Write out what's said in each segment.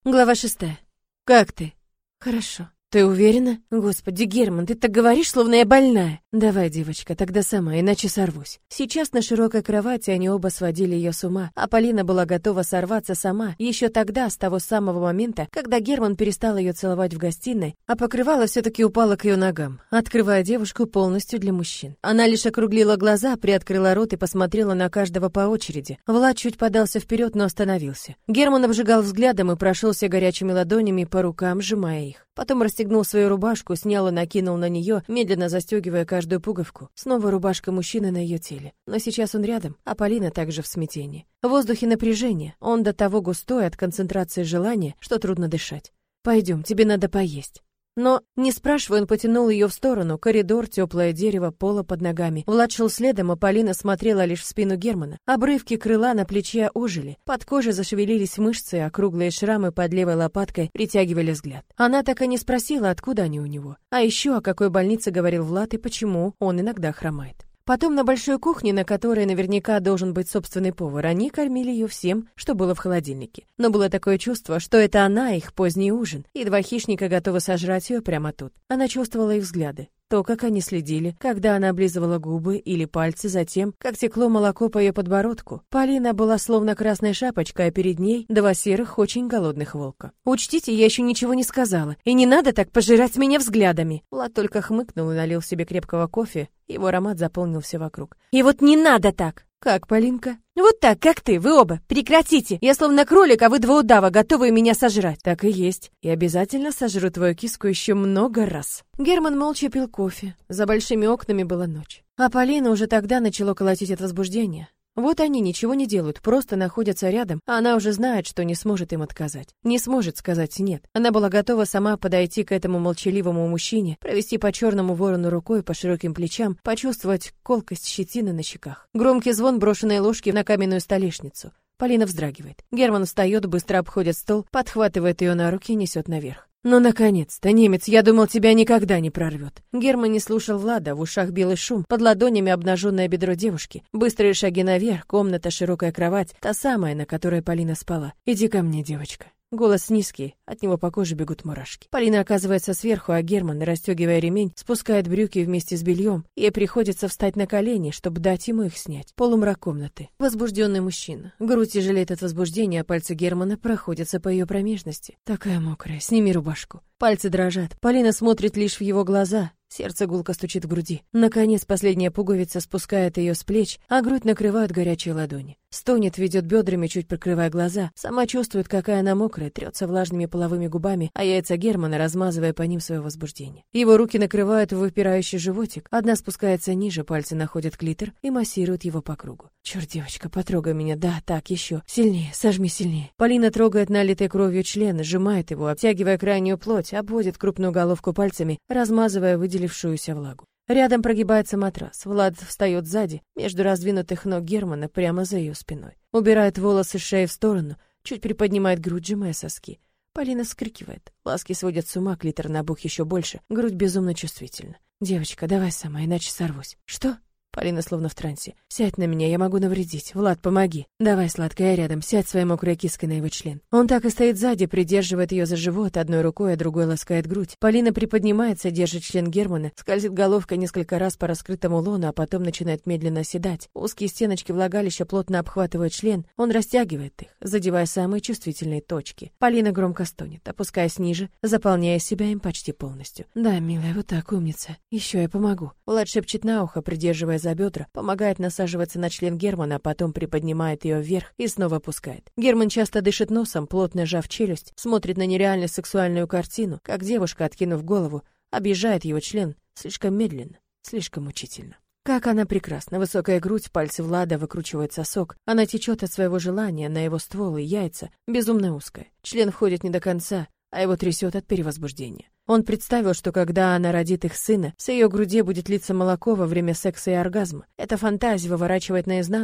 Глава 6. Как ты? Хорошо. Ты уверена? Господи, Герман, ты так говоришь, словно я больная. Давай, девочка, тогда сама, иначе сорвусь. Сейчас на широкой кровати они оба сводили ее с ума, а Полина была готова сорваться сама, еще тогда, с того самого момента, когда Герман перестал ее целовать в гостиной, а покрывало все-таки упало к ее ногам, открывая девушку полностью для мужчин. Она лишь округлила глаза, приоткрыла рот и посмотрела на каждого по очереди. Влад чуть подался вперед, но остановился. Герман обжигал взглядом и прошелся горячими ладонями по рукам, сжимая их. Потом расстегнул свою рубашку, снял и накинул на нее, медленно застегивая каждую пуговку. Снова рубашка мужчины на ее теле. Но сейчас он рядом, а Полина также в смятении. В воздухе напряжение. Он до того густой от концентрации желания, что трудно дышать. «Пойдем, тебе надо поесть». Но, не спрашивая, он потянул ее в сторону. Коридор, теплое дерево, пола под ногами. Влад шел следом, а Полина смотрела лишь в спину Германа. Обрывки крыла на плече ожили. Под кожей зашевелились мышцы, а круглые шрамы под левой лопаткой притягивали взгляд. Она так и не спросила, откуда они у него. А еще о какой больнице говорил Влад и почему он иногда хромает. Потом на большой кухне, на которой наверняка должен быть собственный повар, они кормили ее всем, что было в холодильнике. Но было такое чувство, что это она, их поздний ужин, и два хищника готовы сожрать ее прямо тут. Она чувствовала их взгляды. То, как они следили, когда она облизывала губы или пальцы, затем, как текло молоко по ее подбородку. Полина была словно красная шапочка, а перед ней два серых, очень голодных волка. «Учтите, я еще ничего не сказала, и не надо так пожирать меня взглядами!» Влад только хмыкнул и налил себе крепкого кофе, его аромат заполнил все вокруг. «И вот не надо так!» «Как, Полинка?» «Вот так, как ты, вы оба, прекратите! Я словно кролик, а вы два удава, готовые меня сожрать!» «Так и есть, и обязательно сожру твою киску еще много раз!» Герман молча пил кофе. За большими окнами была ночь. А Полина уже тогда начала колотить от возбуждения. Вот они ничего не делают, просто находятся рядом, а она уже знает, что не сможет им отказать. Не сможет сказать «нет». Она была готова сама подойти к этому молчаливому мужчине, провести по черному ворону рукой по широким плечам, почувствовать колкость щетины на щеках. Громкий звон брошенной ложки на каменную столешницу. Полина вздрагивает. Герман встает, быстро обходит стол, подхватывает ее на руки и несет наверх. «Ну, наконец-то, немец, я думал, тебя никогда не прорвет». Герман не слушал Влада, в ушах белый шум, под ладонями обнаженное бедро девушки. Быстрые шаги наверх, комната, широкая кровать, та самая, на которой Полина спала. «Иди ко мне, девочка». Голос низкий, от него по коже бегут мурашки. Полина оказывается сверху, а Герман, расстегивая ремень, спускает брюки вместе с бельем. Ей приходится встать на колени, чтобы дать ему их снять. Полумрак комнаты. Возбужденный мужчина. Грудь тяжелеет от возбуждения, а пальцы Германа проходятся по ее промежности. Такая мокрая, сними рубашку. Пальцы дрожат. Полина смотрит лишь в его глаза. Сердце гулко стучит в груди. Наконец, последняя пуговица спускает ее с плеч, а грудь накрывают горячие ладони. Стонет, ведет бедрами, чуть прикрывая глаза. Сама чувствует, какая она мокрая, трется влажными половыми губами, а яйца Германа, размазывая по ним свое возбуждение. Его руки накрывают выпирающий животик. Одна спускается ниже, пальцы находят клитор и массируют его по кругу. «Черт, девочка, потрогай меня. Да, так, еще. Сильнее, сожми сильнее». Полина трогает налитый кровью член, сжимает его, обтягивая крайнюю плоть, обводит крупную головку пальцами, размазывая выделившуюся влагу. Рядом прогибается матрас. Влад встает сзади, между раздвинутых ног Германа, прямо за ее спиной. Убирает волосы с шеи в сторону, чуть приподнимает грудь, сжимая соски. Полина вскрикивает. Ласки сводят с ума, клитор набух еще больше, грудь безумно чувствительна. «Девочка, давай сама, иначе сорвусь». «Что?» Полина словно в трансе. «Сядь на меня, я могу навредить. Влад, помоги». «Давай, сладкая, я рядом. Сядь своей мокрой киской на его член». Он так и стоит сзади, придерживает ее за живот, одной рукой, а другой ласкает грудь. Полина приподнимается, держит член Германа, скользит головкой несколько раз по раскрытому лону, а потом начинает медленно оседать. Узкие стеночки влагалища плотно обхватывают член. Он растягивает их, задевая самые чувствительные точки. Полина громко стонет, опускаясь ниже, заполняя себя им почти полностью. «Да, милая, вот так, умница. Еще я помогу». Влад шепчет на ухо, придерживая за бедра, помогает насаживаться на член Германа, а потом приподнимает ее вверх и снова опускает. Герман часто дышит носом, плотно сжав челюсть, смотрит на нереально сексуальную картину, как девушка, откинув голову, объезжает его член слишком медленно, слишком мучительно. Как она прекрасна, высокая грудь, пальцы Влада выкручивают сосок, она течет от своего желания на его ствол и яйца, безумно узкая. Член входит не до конца, а его трясет от перевозбуждения. Он представил, что когда она родит их сына, с ее груди будет литься молоко во время секса и оргазма. Эта фантазия выворачивает наизнанку,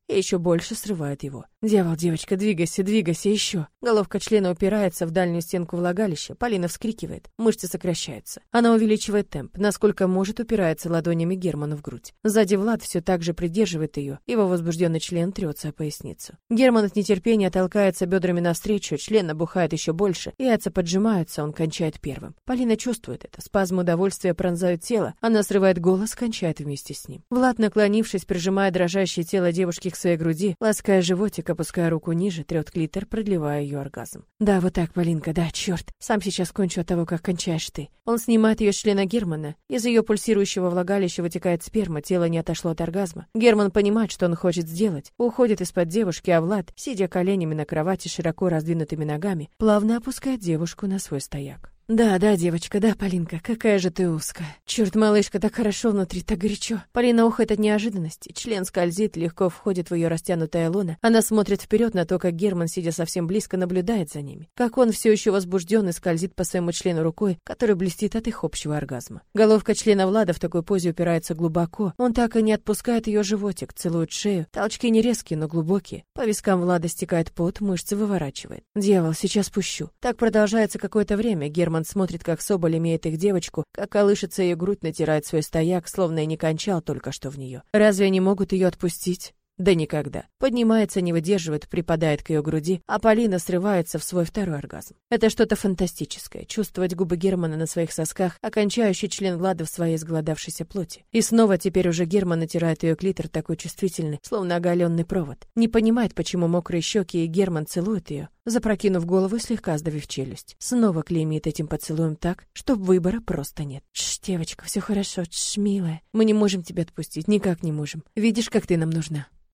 и еще больше срывает его. Дьявол, девочка, двигайся, двигайся еще. Головка члена упирается в дальнюю стенку влагалища. Полина вскрикивает, мышцы сокращаются. Она увеличивает темп, насколько может, упирается ладонями Герману в грудь. Сзади Влад все так же придерживает ее, его возбужденный член трется о поясницу. Герман от нетерпения толкается бедрами навстречу, член набухает еще больше, яйца поджимаются, он кончает первым. Полина чувствует это, спазм удовольствия пронзает тело, она срывает голос, кончает вместе с ним. Влад, наклонившись, прижимая дрожащее тело девушки к своей груди, лаская животик, опуская руку ниже, трет клитор, продлевая ее оргазм. Да, вот так, Полинка, да, черт. Сам сейчас кончу от того, как кончаешь ты. Он снимает ее с члена Германа. Из ее пульсирующего влагалища вытекает сперма, тело не отошло от оргазма. Герман понимает, что он хочет сделать. Уходит из-под девушки, а Влад, сидя коленями на кровати, широко раздвинутыми ногами, плавно опускает девушку на свой стояк. Да, девочка, да, Полинка, какая же ты узкая. Черт, малышка, так хорошо внутри, так горячо. Полина охает от неожиданности. Член скользит, легко входит в ее растянутое лоно. Она смотрит вперед на то, как Герман, сидя совсем близко, наблюдает за ними. Как он все еще возбужденный скользит по своему члену рукой, который блестит от их общего оргазма. Головка члена Влада в такой позе упирается глубоко. Он так и не отпускает ее животик, целует шею. Толчки не резкие, но глубокие. По вискам Влада стекает пот, мышцы выворачивает. Дьявол, сейчас пущу. Так продолжается какое-то время. Герман смотрит, как Соболь имеет их девочку, как колышется ее грудь, натирает свой стояк, словно и не кончал только что в нее. Разве они могут ее отпустить? Да никогда. Поднимается, не выдерживает, припадает к ее груди, а Полина срывается в свой второй оргазм. Это что-то фантастическое. Чувствовать губы Германа на своих сосках, окончающий член Влада в своей изголодавшейся плоти. И снова теперь уже Герман натирает ее клитор, такой чувствительный, словно оголенный провод. Не понимает, почему мокрые щеки, и Герман целует ее, запрокинув голову и слегка сдавив челюсть. Снова клеймит этим поцелуем так, что выбора просто нет. Тш, девочка, все хорошо, тш, милая. Мы не можем тебя отпустить, никак не можем. Видишь, как ты нам нужна.